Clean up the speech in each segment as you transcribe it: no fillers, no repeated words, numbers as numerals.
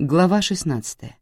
Глава 16.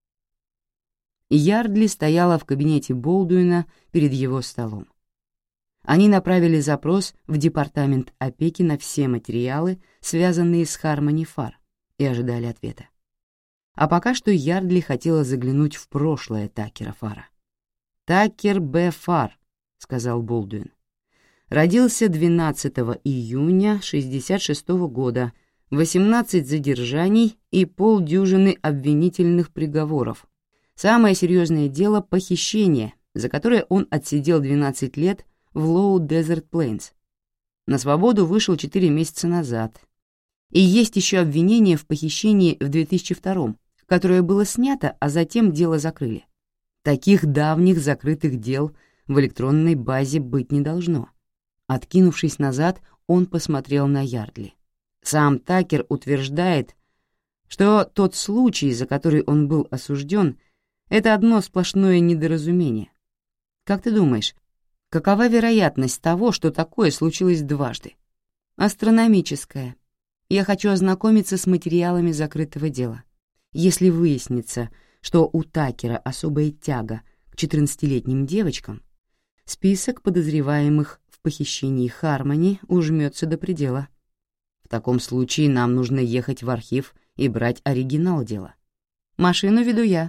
Ярдли стояла в кабинете Болдуина перед его столом. Они направили запрос в департамент опеки на все материалы, связанные с Harmony Farr, и ожидали ответа. А пока что Ярдли хотела заглянуть в прошлое Такера Фарра. «Такер Б. Фарр», — сказал Болдуин, родился 12 июня 1966 года, 18 задержаний и полдюжины обвинительных приговоров. Самое серьезное дело — похищение, за которое он отсидел 12 лет в Low Desert Plains. На свободу вышел 4 месяца назад. И есть еще обвинение в похищении в 2002-м, которое было снято, а затем дело закрыли. Таких давних закрытых дел в электронной базе быть не должно. Откинувшись назад, он посмотрел на Ярдли. Сам Такер утверждает, что тот случай, за который он был осужден, это одно сплошное недоразумение. Как ты думаешь, какова вероятность того, что такое случилось дважды? Астрономическая. Я хочу ознакомиться с материалами закрытого дела. Если выяснится, что у Такера особая тяга к 14-летним девочкам, список подозреваемых в похищении Хармони ужмется до предела. В таком случае нам нужно ехать в архив и брать оригинал дела. Машину веду я.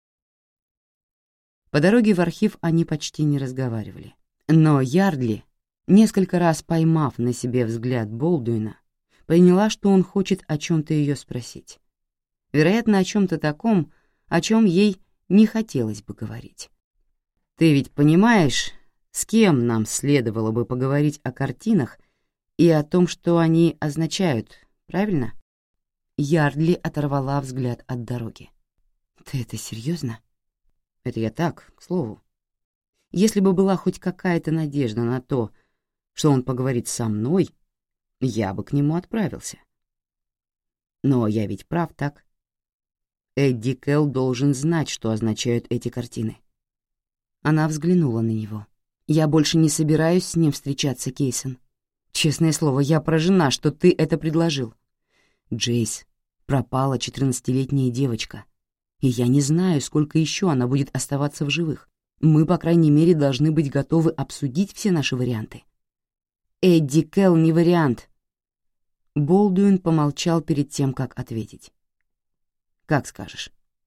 По дороге в архив они почти не разговаривали. Но Ярдли, несколько раз поймав на себе взгляд Болдуина, поняла, что он хочет о чем-то ее спросить. Вероятно, о чем-то таком, о чем ей не хотелось бы говорить. «Ты ведь понимаешь, с кем нам следовало бы поговорить о картинах и о том, что они означают, правильно?» Ярдли оторвала взгляд от дороги. «Ты это серьезно?» «Это я так, к слову. Если бы была хоть какая-то надежда на то, что он поговорит со мной, я бы к нему отправился. Но я ведь прав, так? Эдди Келл должен знать, что означают эти картины». Она взглянула на него. «Я больше не собираюсь с ним встречаться, Кейсон. Честное слово, я поражена, что ты это предложил. Джейс, пропала 14-летняя девочка, и я не знаю, сколько еще она будет оставаться в живых. Мы, по крайней мере, должны быть готовы обсудить все наши варианты». «Эдди Келл не вариант». Болдуин помолчал перед тем, как ответить. «Как скажешь».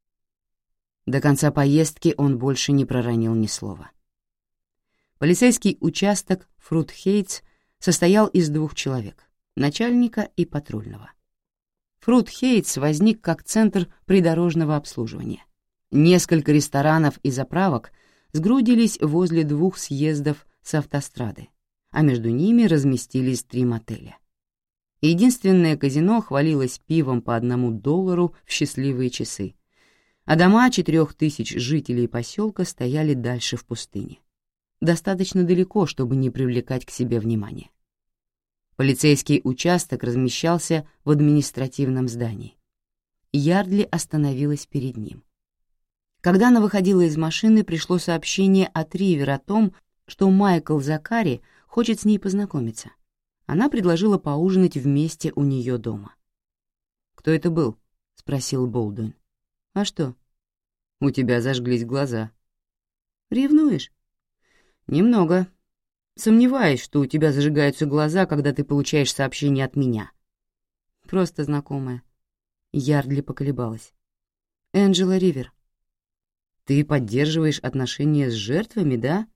До конца поездки он больше не проронил ни слова. Полицейский участок Фрут-Хейтс состоял из 2 человек — начальника и патрульного. Фрут-Хейтс возник как центр придорожного обслуживания. Несколько ресторанов и заправок сгрудились возле 2 съездов с автострады, а между ними разместились 3 мотеля. Единственное казино хвалилось пивом по $1 в счастливые часы, а дома 4000 жителей поселка стояли дальше в пустыне. Достаточно далеко, чтобы не привлекать к себе внимания. Полицейский участок размещался в административном здании. Ярдли остановилась перед ним. Когда она выходила из машины, пришло сообщение от Ривер о том, что Майкл Закари хочет с ней познакомиться. Она предложила поужинать вместе у нее дома. «Кто это был?» — спросил Болдуин. «А что?» «У тебя зажглись глаза». «Ревнуешь?» «Немного. Сомневаюсь, что у тебя зажигаются глаза, когда ты получаешь сообщение от меня». «Просто знакомая». Ярдли поколебалась. «Энджела Ривер». «Ты поддерживаешь отношения с жертвами, да?»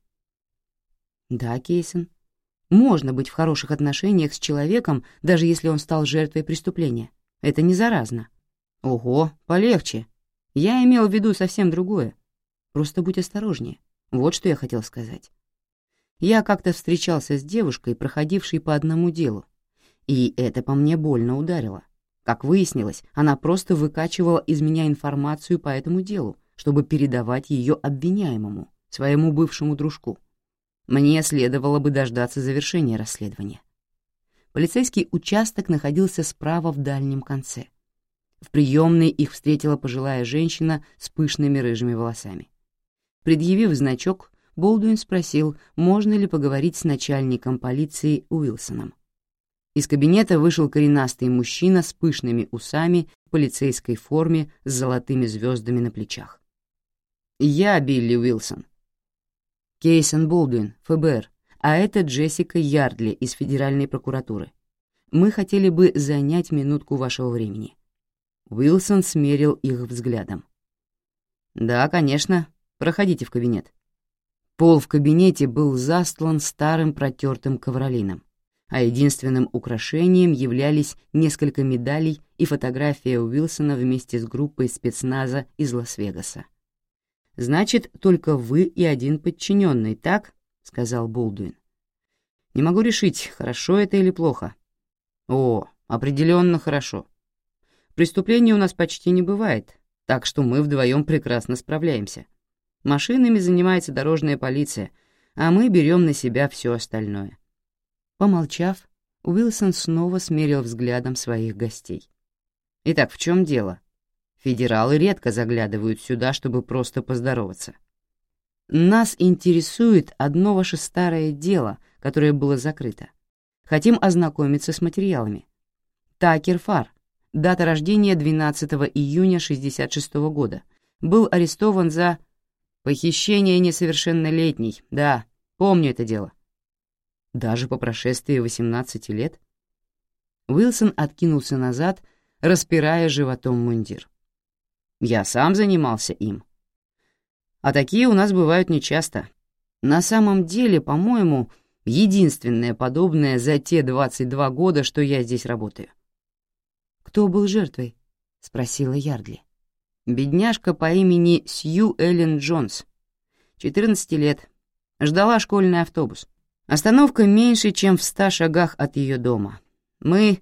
«Да, Кейсон. Можно быть в хороших отношениях с человеком, даже если он стал жертвой преступления. Это не заразно». «Ого, полегче. Я имел в виду совсем другое. Просто будь осторожнее. Вот что я хотел сказать. Я как-то встречался с девушкой, проходившей по одному делу, и это по мне больно ударило. Как выяснилось, она просто выкачивала из меня информацию по этому делу, чтобы передавать ее обвиняемому, своему бывшему дружку. Мне следовало бы дождаться завершения расследования». Полицейский участок находился справа в дальнем конце. В приемной их встретила пожилая женщина с пышными рыжими волосами. Предъявив значок, Болдуин спросил, можно ли поговорить с начальником полиции Уилсоном. Из кабинета вышел коренастый мужчина с пышными усами в полицейской форме с золотыми звездами на плечах. «Я Билли Уилсон». «Кейсон Болдуин, ФБР, а это Джессика Ярдли из Федеральной прокуратуры. Мы хотели бы занять минутку вашего времени». Уилсон смерил их взглядом. «Да, конечно. Проходите в кабинет». Пол в кабинете был застлан старым протертым ковролином, а единственным украшением являлись несколько медалей и фотография Уилсона вместе с группой спецназа из Лас-Вегаса. «Значит, только вы и один подчиненный, так?» — сказал Болдуин. «Не могу решить, хорошо это или плохо». «О, определенно хорошо. Преступлений у нас почти не бывает, так что мы вдвоем прекрасно справляемся. Машинами занимается дорожная полиция, а мы берем на себя все остальное». Помолчав, Уилсон снова смерил взглядом своих гостей. «Итак, в чем дело? Федералы редко заглядывают сюда, чтобы просто поздороваться. Нас интересует одно ваше старое дело, которое было закрыто. Хотим ознакомиться с материалами. Такер Фар, дата рождения 12 июня 1966 года, был арестован за похищение несовершеннолетней. Да, помню это дело». «Даже по прошествии 18 лет?» Уилсон откинулся назад, распирая животом мундир. «Я сам занимался им. А такие у нас бывают нечасто. На самом деле, по-моему, единственное подобное за те 22 года, что я здесь работаю». «Кто был жертвой?» — спросила Ярдли. «Бедняжка по имени Сью Эллен Джонс, 14 лет, ждала школьный автобус. Остановка меньше, чем в 100 шагах от ее дома. Мы,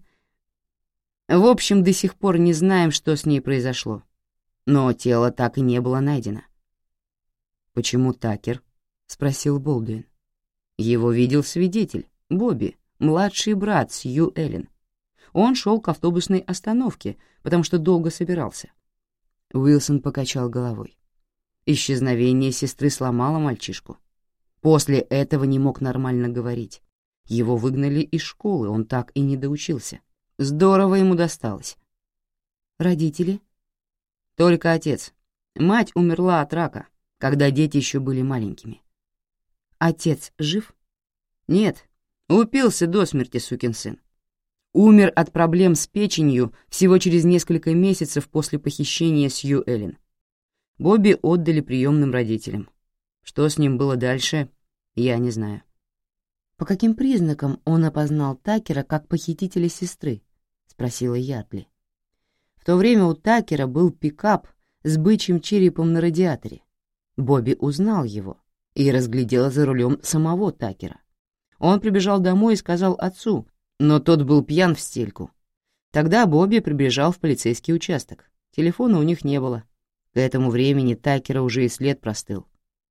в общем, до сих пор не знаем, что с ней произошло. Но тело так и не было найдено». «Почему Такер?» — спросил Болдуин. «Его видел свидетель, Бобби, младший брат Сью Эллен. Он шел к автобусной остановке, потому что долго собирался». Уилсон покачал головой. Исчезновение сестры сломало мальчишку. После этого не мог нормально говорить. Его выгнали из школы, он так и не доучился. Здорово ему досталось. «Родители?» «Только отец. Мать умерла от рака, когда дети еще были маленькими». «Отец жив?» «Нет, упился до смерти, сукин сын. Умер от проблем с печенью всего через несколько месяцев после похищения Сью Эллен. Бобби отдали приемным родителям. Что с ним было дальше, я не знаю». «По каким признакам он опознал Такера как похитителя сестры?» — спросила Ярдли. В то время у Такера был пикап с бычьим черепом на радиаторе. Бобби узнал его и разглядел за рулем самого Такера. Он прибежал домой и сказал отцу, но тот был пьян в стельку. Тогда Бобби прибежал в полицейский участок. Телефона у них не было. К этому времени Такера уже и след простыл.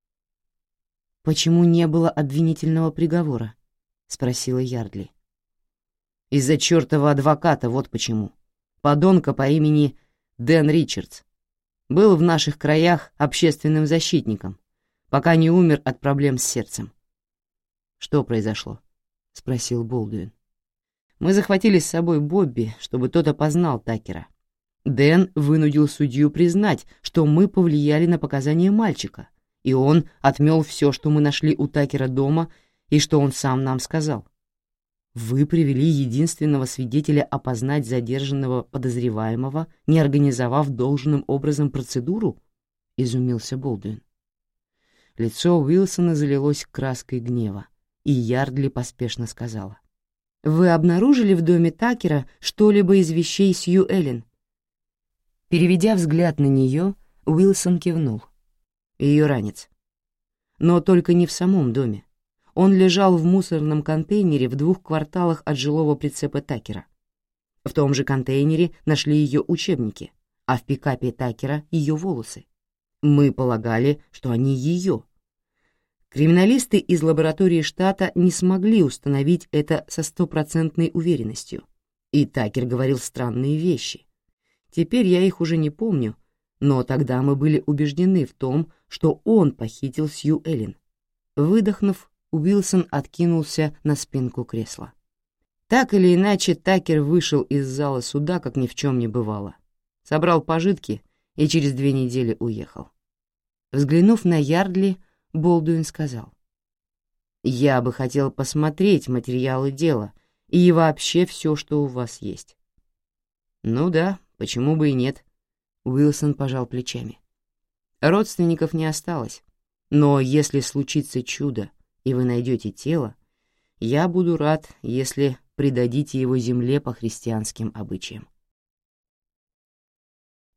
«Почему не было обвинительного приговора?» — спросила Ярдли. «Из-за чертова адвоката, вот почему. Подонка по имени Дэн Ричардс. Был в наших краях общественным защитником, пока не умер от проблем с сердцем». «Что произошло?» — спросил Болдуин. «Мы захватили с собой Бобби, чтобы тот опознал Такера. Дэн вынудил судью признать, что мы повлияли на показания мальчика, и он отмел все, что мы нашли у Такера дома и что он сам нам сказал. Вы привели единственного свидетеля опознать задержанного подозреваемого, не организовав должным образом процедуру?» — изумился Болдуин. Лицо Уилсона залилось краской гнева, и Ярдли поспешно сказала: «Вы обнаружили в доме Такера что-либо из вещей Сью Эллен?» Переведя взгляд на нее, Уилсон кивнул. Ее ранец. Но только не в самом доме. Он лежал в мусорном контейнере в 2 кварталах от жилого прицепа Такера. В том же контейнере нашли ее учебники, а в пикапе Такера ее волосы. Мы полагали, что они ее. Криминалисты из лаборатории штата не смогли установить это со 100% уверенностью, и Такер говорил странные вещи. Теперь я их уже не помню, но тогда мы были убеждены в том, что он похитил Сью Эллен. Выдохнув, Уилсон откинулся на спинку кресла. Так или иначе, Такер вышел из зала суда, как ни в чем не бывало. собрал пожитки и через 2 недели уехал. Взглянув на Ярдли, Болдуин сказал: «Я бы хотел посмотреть материалы дела и вообще все, что у вас есть». «Ну да, почему бы и нет?» — Уилсон пожал плечами. «Родственников не осталось, но если случится чудо, и вы найдете тело, я буду рад, если предадите его земле по христианским обычаям».